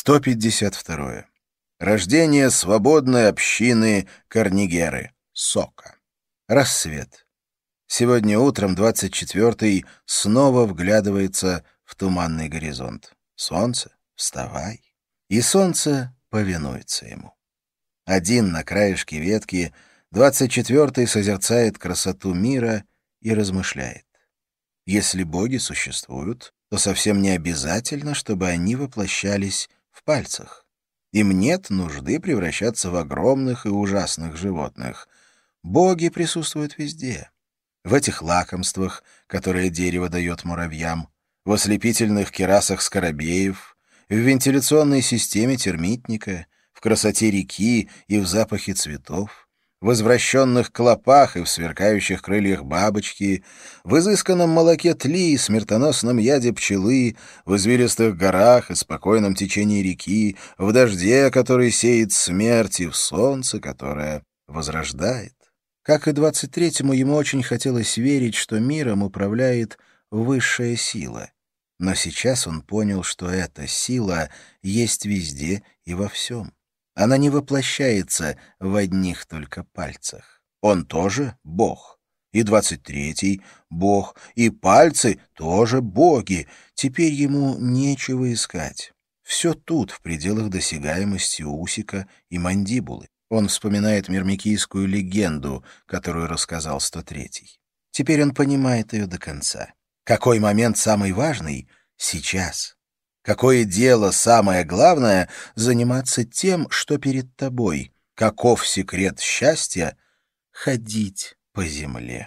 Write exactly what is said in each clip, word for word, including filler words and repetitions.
сто пятьдесят второе. Рождение свободной общины Корнигеры. Сока. Рассвет. Сегодня утром двадцать четвёртый снова вглядывается в туманный горизонт. Солнце, вставай. И солнце повинуется ему. Один на краешке ветки, двадцать четвёртый созерцает красоту мира и размышляет. Если боги существуют, то совсем не обязательно, чтобы они воплощались в пальцах. Им нет нужды превращаться в огромных и ужасных животных. Боги присутствуют везде. В этих лакомствах, которые дерево дает муравьям, в ослепительных керасах скоробеев, в вентиляционной системе термитника, в красоте реки и в запахе цветов, в возвращенных клопах и в сверкающих крыльях бабочки, в изысканном молоке тли и смертоносном яде пчелы, в извилистых горах и спокойном течении реки, в дожде, который сеет смерть, и в солнце, которое возрождает. Как и двадцать третьему, ему очень хотелось верить, что миром управляет высшая сила. Но сейчас он понял, что эта сила есть везде и во всем. Она не воплощается в одних только пальцах. Он тоже Бог. И двадцать третий — Бог, и пальцы тоже боги. Теперь ему нечего искать. Все тут, в пределах досягаемости усика и мандибулы. Он вспоминает мирмикийскую легенду, которую рассказал сто третий. Теперь он понимает ее до конца. Какой момент самый важный? Сейчас. Какое дело самое главное — заниматься тем, что перед тобой? Каков секрет счастья? Ходить по земле.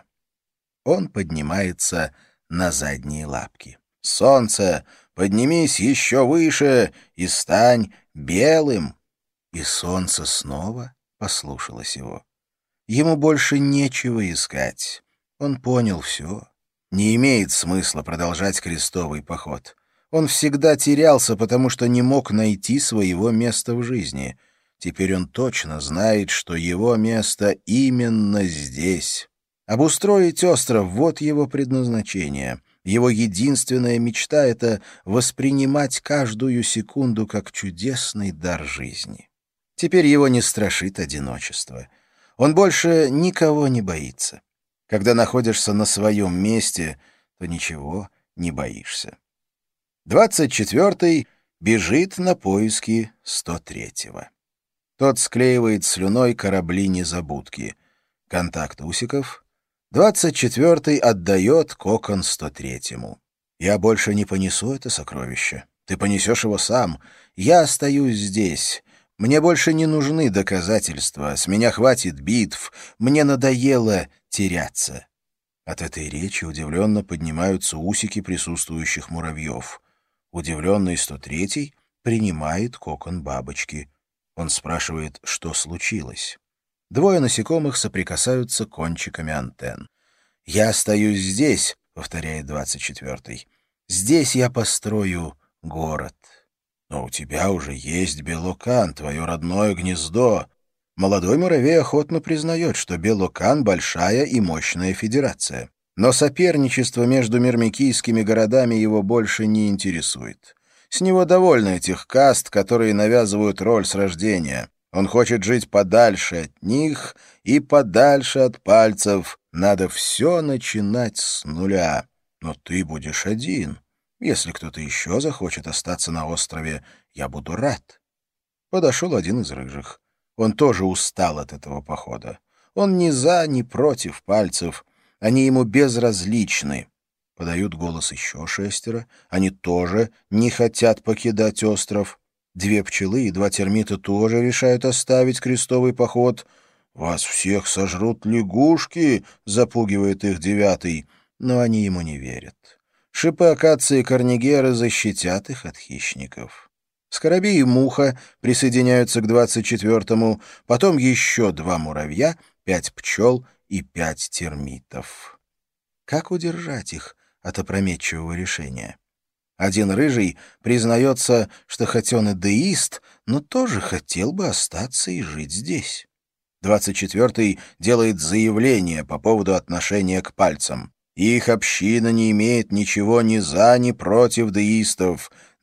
Он поднимается на задние лапки. Солнце, поднимись еще выше и стань белым. И солнце снова послушалось его. Ему больше нечего искать. Он понял все. Не имеет смысла продолжать крестовый поход. Он всегда терялся, потому что не мог найти своего места в жизни. Теперь он точно знает, что его место именно здесь. Обустроить остров — вот его предназначение. Его единственная мечта — это воспринимать каждую секунду как чудесный дар жизни. Теперь его не страшит одиночество. Он больше никого не боится. Когда находишься на своем месте, то ничего не боишься. Двадцать четвёртый бежит на поиски сто третьего. Тот склеивает слюной корабли-незабудки. Контакт усиков. Двадцать четвёртый отдает кокон сто третьему. «Я больше не понесу это сокровище. Ты понесешь его сам. Я остаюсь здесь. Мне больше не нужны доказательства. С меня хватит битв. Мне надоело теряться». От этой речи удивленно поднимаются усики присутствующих муравьев. Удивленный сто третий принимает кокон бабочки. Он спрашивает, что случилось. Двое насекомых соприкасаются кончиками антенн. «Я остаюсь здесь», — повторяет двадцать четвёртый. «Здесь я построю город». «Но у тебя уже есть Белокан, твое родное гнездо». Молодой муравей охотно признает, что Белокан — большая и мощная федерация. Но соперничество между мирмикийскими городами его больше не интересует. С него довольны этих каст, которые навязывают роль с рождения. Он хочет жить подальше от них и подальше от пальцев. Надо все начинать с нуля. Но ты будешь один. Если кто-то еще захочет остаться на острове, я буду рад. Подошел один из рыжих. Он тоже устал от этого похода. Он ни за, ни против пальцев. Они ему безразличны. Подают голос еще шестеро. Они тоже не хотят покидать остров. Две пчелы и два термита тоже решают оставить крестовый поход. «Вас всех сожрут лягушки», — запугивает их девятый. Но они ему не верят. Шипы акации Корнигеры защитят их от хищников. Скоробей и муха присоединяются к двадцать четвёртому, потом еще два муравья, пять пчел и пять термитов. Как удержать их от опрометчивого решения? Один рыжий признается, что хоть он и деист, но тоже хотел бы остаться и жить здесь. Двадцать четвёртый делает заявление по поводу отношения к пальцам. Их община не имеет ничего ни за, ни против деистов.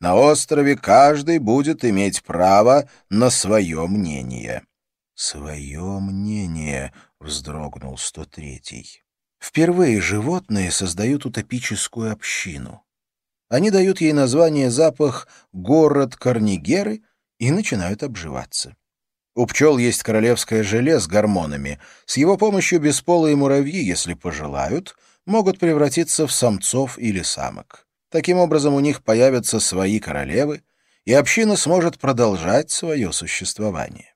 На острове каждый будет иметь право на свое мнение». «Свое мнение», — вздрогнул сто третий. Впервые животные создают утопическую общину. Они дают ей название запах «город Корнигеры» и начинают обживаться. У пчел есть королевское желе с гормонами. С его помощью бесполые муравьи, если пожелают, могут превратиться в самцов или самок. Таким образом, у них появятся свои королевы, и община сможет продолжать свое существование.